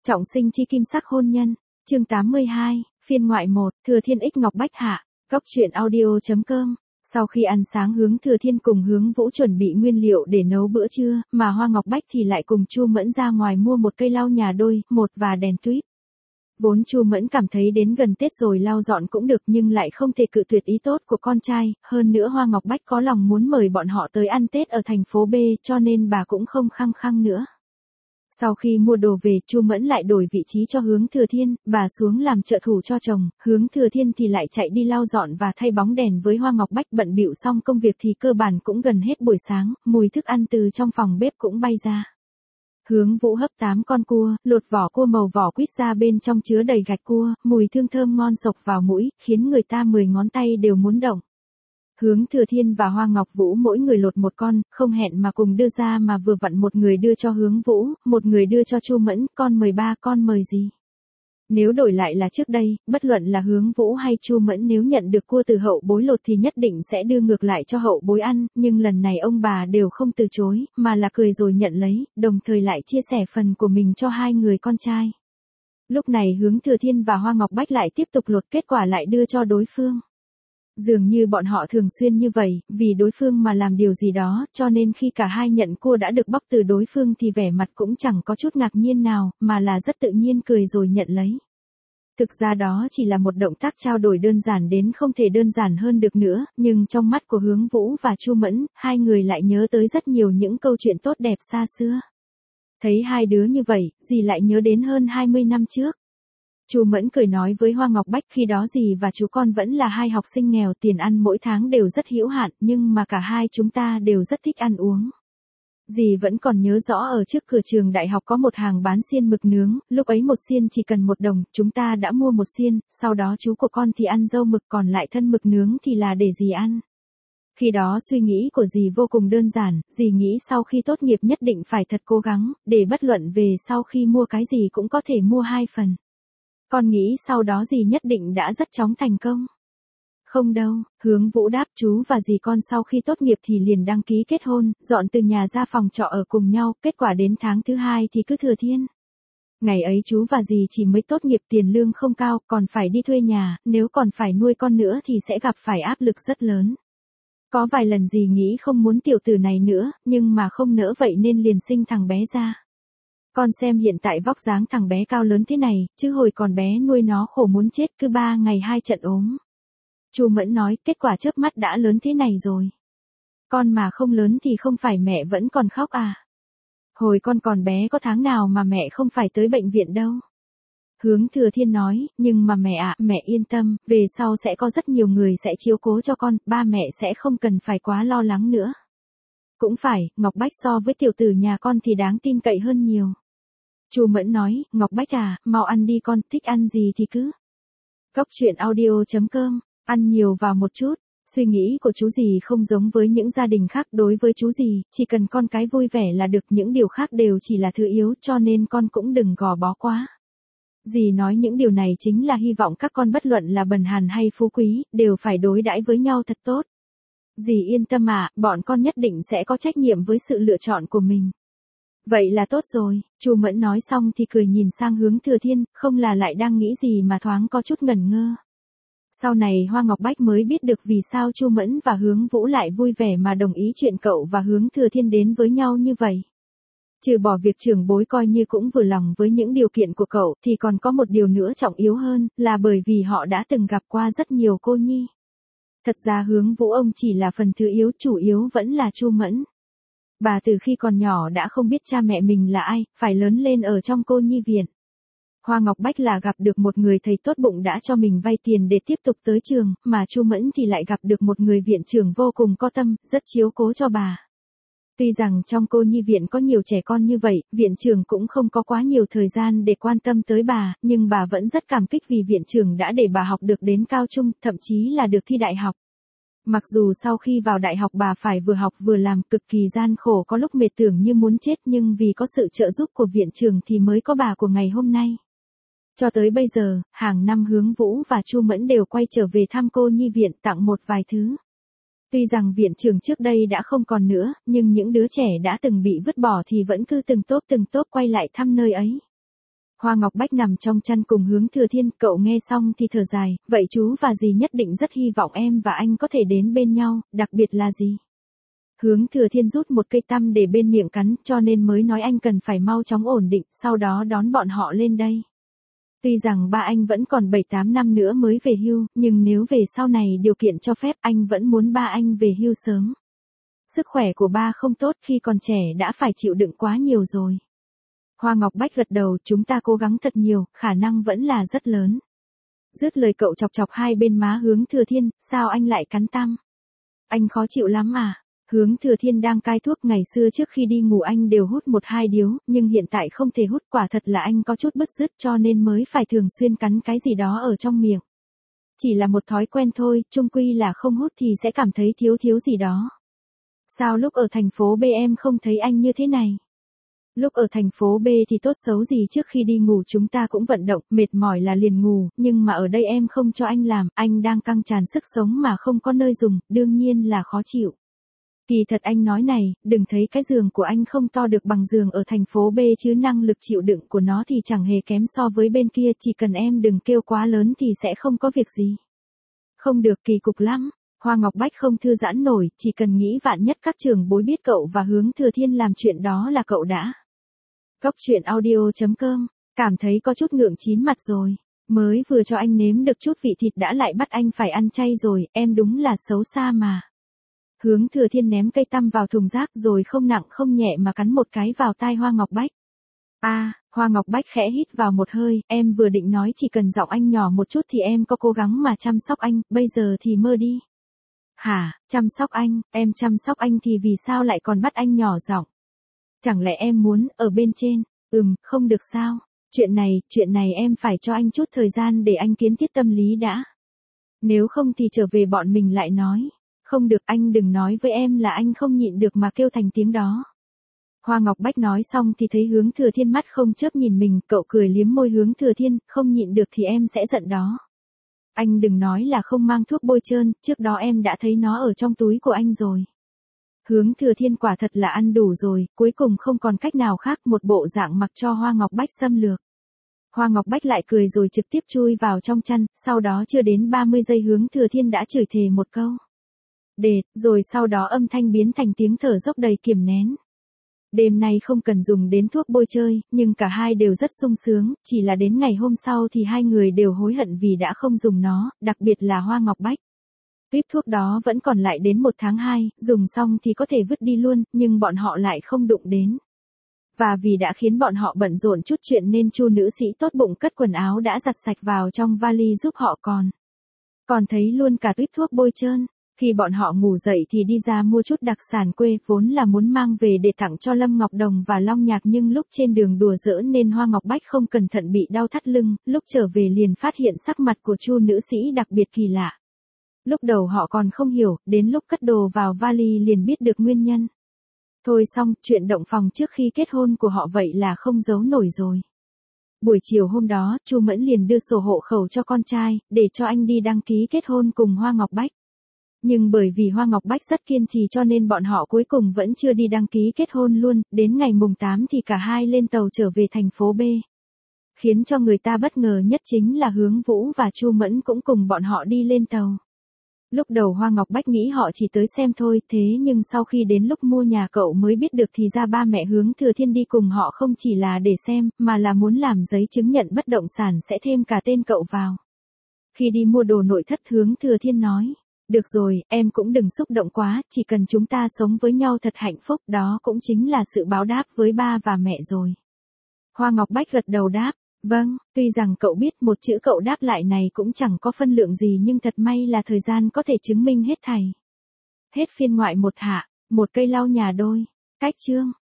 Trọng sinh chi kim sắc hôn nhân, chương 82, phiên ngoại 1, Thừa Thiên ích Ngọc Bách Hạ, góc truyện audio.com. Sau khi ăn sáng Hướng Thừa Thiên cùng Hướng Vũ chuẩn bị nguyên liệu để nấu bữa trưa, mà Hoa Ngọc Bách thì lại cùng Chu Mẫn ra ngoài mua một cây lau nhà đôi, một và đèn tuýp. Vốn Chu Mẫn cảm thấy đến gần Tết rồi lau dọn cũng được nhưng lại không thể cự tuyệt ý tốt của con trai, hơn nữa Hoa Ngọc Bách có lòng muốn mời bọn họ tới ăn Tết ở thành phố B cho nên bà cũng không khăng khăng nữa. Sau khi mua đồ về, Chu Mẫn lại đổi vị trí cho Hướng Thừa Thiên, bà xuống làm trợ thủ cho chồng, Hướng Thừa Thiên thì lại chạy đi lau dọn và thay bóng đèn với Hoa Ngọc Bách bận bịu xong công việc thì cơ bản cũng gần hết buổi sáng, mùi thức ăn từ trong phòng bếp cũng bay ra. Hướng Vũ hấp 8 con cua, lột vỏ cua màu vỏ quýt ra bên trong chứa đầy gạch cua, mùi thơm thơm ngon xộc vào mũi, khiến người ta 10 ngón tay đều muốn động. Hướng Thừa Thiên và Hoa Ngọc Vũ mỗi người lột một con, không hẹn mà cùng đưa ra mà vừa vặn một người đưa cho Hướng Vũ, một người đưa cho Chu Mẫn, con mời ba con mời gì. Nếu đổi lại là trước đây, bất luận là Hướng Vũ hay Chu Mẫn nếu nhận được cua từ hậu bối lột thì nhất định sẽ đưa ngược lại cho hậu bối ăn, nhưng lần này ông bà đều không từ chối, mà là cười rồi nhận lấy, đồng thời lại chia sẻ phần của mình cho hai người con trai. Lúc này Hướng Thừa Thiên và Hoa Ngọc Bách lại tiếp tục lột, kết quả lại đưa cho đối phương. Dường như bọn họ thường xuyên như vậy, vì đối phương mà làm điều gì đó, cho nên khi cả hai nhận cua đã được bóc từ đối phương thì vẻ mặt cũng chẳng có chút ngạc nhiên nào, mà là rất tự nhiên cười rồi nhận lấy. Thực ra đó chỉ là một động tác trao đổi đơn giản đến không thể đơn giản hơn được nữa, nhưng trong mắt của Hướng Vũ và Chu Mẫn, hai người lại nhớ tới rất nhiều những câu chuyện tốt đẹp xa xưa. Thấy hai đứa như vậy, dì lại nhớ đến hơn 20 năm trước. Chu Mẫn cười nói với Hoa Ngọc Bách, khi đó dì và chú con vẫn là hai học sinh nghèo, tiền ăn mỗi tháng đều rất hữu hạn, nhưng mà cả hai chúng ta đều rất thích ăn uống. Dì vẫn còn nhớ rõ ở trước cửa trường đại học có một hàng bán xiên mực nướng, lúc ấy một xiên chỉ cần 1 đồng, chúng ta đã mua một xiên, sau đó chú của con thì ăn dâu mực, còn lại thân mực nướng thì là để dì ăn. Khi đó suy nghĩ của dì vô cùng đơn giản, dì nghĩ sau khi tốt nghiệp nhất định phải thật cố gắng, để bất luận về sau khi mua cái gì cũng có thể mua 2 phần. Con nghĩ sau đó dì nhất định đã rất chóng thành công. Không đâu, Hướng Vũ đáp, chú và dì con sau khi tốt nghiệp thì liền đăng ký kết hôn, dọn từ nhà ra phòng trọ ở cùng nhau, kết quả đến tháng thứ 2 thì cứ Thừa Thiên. Ngày ấy chú và dì chỉ mới tốt nghiệp, tiền lương không cao, còn phải đi thuê nhà, nếu còn phải nuôi con nữa thì sẽ gặp phải áp lực rất lớn. Có vài lần dì nghĩ không muốn tiểu tử này nữa, nhưng mà không nỡ vậy nên liền sinh thằng bé ra. Con xem hiện tại vóc dáng thằng bé cao lớn thế này, chứ hồi còn bé nuôi nó khổ muốn chết, cứ 3 ngày 2 trận ốm. Chu Mẫn nói, kết quả chớp mắt đã lớn thế này rồi. Con mà không lớn thì không phải mẹ vẫn còn khóc à? Hồi con còn bé có tháng nào mà mẹ không phải tới bệnh viện đâu. Hướng Thừa Thiên nói, nhưng mà mẹ ạ, mẹ yên tâm, về sau sẽ có rất nhiều người sẽ chiếu cố cho con, ba mẹ sẽ không cần phải quá lo lắng nữa. Cũng phải, Ngọc Bách so với tiểu tử nhà con thì đáng tin cậy hơn nhiều. Chu Mẫn nói, Ngọc Bách à, mau ăn đi con, thích ăn gì thì cứ. Góc truyện audio.com, ăn nhiều vào một chút. Suy nghĩ của chú dì không giống với những gia đình khác, đối với chú dì, chỉ cần con cái vui vẻ là được, những điều khác đều chỉ là thứ yếu, cho nên con cũng đừng gò bó quá. Dì nói những điều này chính là hy vọng các con bất luận là bần hàn hay phú quý, đều phải đối đãi với nhau thật tốt. Dì yên tâm ạ, bọn con nhất định sẽ có trách nhiệm với sự lựa chọn của mình. Vậy là tốt rồi, Chu Mẫn nói xong thì cười nhìn sang Hướng Thừa Thiên, không là lại đang nghĩ gì mà thoáng có chút ngẩn ngơ. Sau này Hoa Ngọc Bách mới biết được vì sao Chu Mẫn và Hướng Vũ lại vui vẻ mà đồng ý chuyện cậu và Hướng Thừa Thiên đến với nhau như vậy. Trừ bỏ việc trưởng bối coi như cũng vừa lòng với những điều kiện của cậu, thì còn có một điều nữa trọng yếu hơn, là bởi vì họ đã từng gặp qua rất nhiều cô nhi. Thật ra Hướng Vũ ông chỉ là phần thứ yếu, chủ yếu vẫn là Chu Mẫn. Bà từ khi còn nhỏ đã không biết cha mẹ mình là ai, phải lớn lên ở trong cô nhi viện. Hoa Ngọc Bách là gặp được một người thầy tốt bụng đã cho mình vay tiền để tiếp tục tới trường, mà Chu Mẫn thì lại gặp được một người viện trưởng vô cùng có tâm, rất chiếu cố cho bà. Tuy rằng trong cô nhi viện có nhiều trẻ con như vậy, viện trưởng cũng không có quá nhiều thời gian để quan tâm tới bà, nhưng bà vẫn rất cảm kích vì viện trưởng đã để bà học được đến cao trung, thậm chí là được thi đại học. Mặc dù sau khi vào đại học bà phải vừa học vừa làm, cực kỳ gian khổ, có lúc mệt tưởng như muốn chết, nhưng vì có sự trợ giúp của viện trưởng thì mới có bà của ngày hôm nay. Cho tới bây giờ, hàng năm Hướng Vũ và Chu Mẫn đều quay trở về thăm cô nhi viện, tặng một vài thứ. Tuy rằng viện trưởng trước đây đã không còn nữa, nhưng những đứa trẻ đã từng bị vứt bỏ thì vẫn cứ từng tốp quay lại thăm nơi ấy. Hoa Ngọc Bách nằm trong chăn cùng Hướng Thừa Thiên, cậu nghe xong thì thở dài, vậy chú và dì nhất định rất hy vọng em và anh có thể đến bên nhau, đặc biệt là gì? Hướng Thừa Thiên rút một cây tăm để bên miệng cắn, cho nên mới nói anh cần phải mau chóng ổn định, sau đó đón bọn họ lên đây. Tuy rằng ba anh vẫn còn 7-8 năm nữa mới về hưu, nhưng nếu về sau này điều kiện cho phép anh vẫn muốn ba anh về hưu sớm. Sức khỏe của ba không tốt, khi còn trẻ đã phải chịu đựng quá nhiều rồi. Hoa Ngọc Bách gật đầu, chúng ta cố gắng thật nhiều, khả năng vẫn là rất lớn. Dứt lời cậu chọc chọc hai bên má Hướng Thừa Thiên, sao anh lại cắn tăm? Anh khó chịu lắm à? Hướng Thừa Thiên đang cai thuốc, ngày xưa trước khi đi ngủ anh đều hút 1-2 điếu, nhưng hiện tại không thể hút, quả thật là anh có chút bứt rứt cho nên mới phải thường xuyên cắn cái gì đó ở trong miệng. Chỉ là một thói quen thôi, chung quy là không hút thì sẽ cảm thấy thiếu thiếu gì đó. Sao lúc ở thành phố B em không thấy anh như thế này? Lúc ở thành phố B thì tốt xấu gì trước khi đi ngủ chúng ta cũng vận động, mệt mỏi là liền ngủ, nhưng mà ở đây em không cho anh làm, anh đang căng tràn sức sống mà không có nơi dùng, đương nhiên là khó chịu. Kỳ thật anh nói này, đừng thấy cái giường của anh không to được bằng giường ở thành phố B chứ năng lực chịu đựng của nó thì chẳng hề kém so với bên kia, chỉ cần em đừng kêu quá lớn thì sẽ không có việc gì. Không được, kỳ cục lắm. Hoa Ngọc Bách không thư giãn nổi, chỉ cần nghĩ vạn nhất các trưởng bối biết cậu và Hướng Thừa Thiên làm chuyện đó là cậu đã. Cốc truyện audio.com, cảm thấy có chút ngượng chín mặt rồi. Mới vừa cho anh nếm được chút vị thịt đã lại bắt anh phải ăn chay rồi, em đúng là xấu xa mà. Hướng Thừa Thiên ném cây tăm vào thùng rác rồi không nặng không nhẹ mà cắn một cái vào tai Hoa Ngọc Bách. Hoa Ngọc Bách khẽ hít vào một hơi, em vừa định nói chỉ cần giọng anh nhỏ một chút thì em có cố gắng mà chăm sóc anh, bây giờ thì mơ đi. Hả, chăm sóc anh, em chăm sóc anh thì vì sao lại còn bắt anh nhỏ giọng? Chẳng lẽ em muốn, ở bên trên, không được sao, chuyện này em phải cho anh chút thời gian để anh kiến thiết tâm lý đã. Nếu không thì trở về bọn mình lại nói. Không được, anh đừng nói với em là anh không nhịn được mà kêu thành tiếng đó. Hoa Ngọc Bách nói xong thì thấy Hướng Thừa Thiên mắt không chớp nhìn mình, cậu cười liếm môi Hướng Thừa Thiên, không nhịn được thì em sẽ giận đó. Anh đừng nói là không mang thuốc bôi trơn, trước đó em đã thấy nó ở trong túi của anh rồi. Hướng Thừa Thiên quả thật là ăn đủ rồi, cuối cùng không còn cách nào khác, một bộ dạng mặc cho Hoa Ngọc Bách xâm lược. Hoa Ngọc Bách lại cười rồi trực tiếp chui vào trong chăn, sau đó chưa đến 30 giây Hướng Thừa Thiên đã chửi thề một câu. Rồi sau đó âm thanh biến thành tiếng thở dốc đầy kiềm nén. Đêm nay không cần dùng đến thuốc bôi chơi, nhưng cả hai đều rất sung sướng, chỉ là đến ngày hôm sau thì hai người đều hối hận vì đã không dùng nó, đặc biệt là Hoa Ngọc Bách. Tuyếp thuốc đó vẫn còn lại đến 1 tháng 2, dùng xong thì có thể vứt đi luôn, nhưng bọn họ lại không đụng đến. Và vì đã khiến bọn họ bận rộn chút chuyện nên Chu nữ sĩ tốt bụng cất quần áo đã giặt sạch vào trong vali giúp họ còn thấy luôn cả tuyếp thuốc bôi trơn. Khi bọn họ ngủ dậy thì đi ra mua chút đặc sản quê, vốn là muốn mang về để tặng cho Lâm Ngọc Đồng và Long Nhạc, nhưng lúc trên đường đùa giỡn nên Hoa Ngọc Bách không cẩn thận bị đau thắt lưng, lúc trở về liền phát hiện sắc mặt của Chu nữ sĩ đặc biệt kỳ lạ. Lúc đầu họ còn không hiểu, đến lúc cất đồ vào vali liền biết được nguyên nhân. Thôi xong, chuyện động phòng trước khi kết hôn của họ vậy là không giấu nổi rồi. Buổi chiều hôm đó, Chu Mẫn liền đưa sổ hộ khẩu cho con trai, để cho anh đi đăng ký kết hôn cùng Hoa Ngọc Bách. Nhưng bởi vì Hoa Ngọc Bách rất kiên trì cho nên bọn họ cuối cùng vẫn chưa đi đăng ký kết hôn luôn, đến ngày mùng 8 thì cả hai lên tàu trở về thành phố B. Khiến cho người ta bất ngờ nhất chính là Hướng Vũ và Chu Mẫn cũng cùng bọn họ đi lên tàu. Lúc đầu Hoa Ngọc Bách nghĩ họ chỉ tới xem thôi, thế nhưng sau khi đến lúc mua nhà cậu mới biết được thì ra ba mẹ Hướng Thừa Thiên đi cùng họ không chỉ là để xem, mà là muốn làm giấy chứng nhận bất động sản sẽ thêm cả tên cậu vào. Khi đi mua đồ nội thất Hướng Thừa Thiên nói. Được rồi, em cũng đừng xúc động quá, chỉ cần chúng ta sống với nhau thật hạnh phúc, đó cũng chính là sự báo đáp với ba và mẹ rồi. Hoa Ngọc Bách gật đầu đáp, vâng, tuy rằng cậu biết một chữ cậu đáp lại này cũng chẳng có phân lượng gì nhưng thật may là thời gian có thể chứng minh hết thảy. Hết phiên ngoại 1 hạ, một cây lau nhà đôi. Cách chương.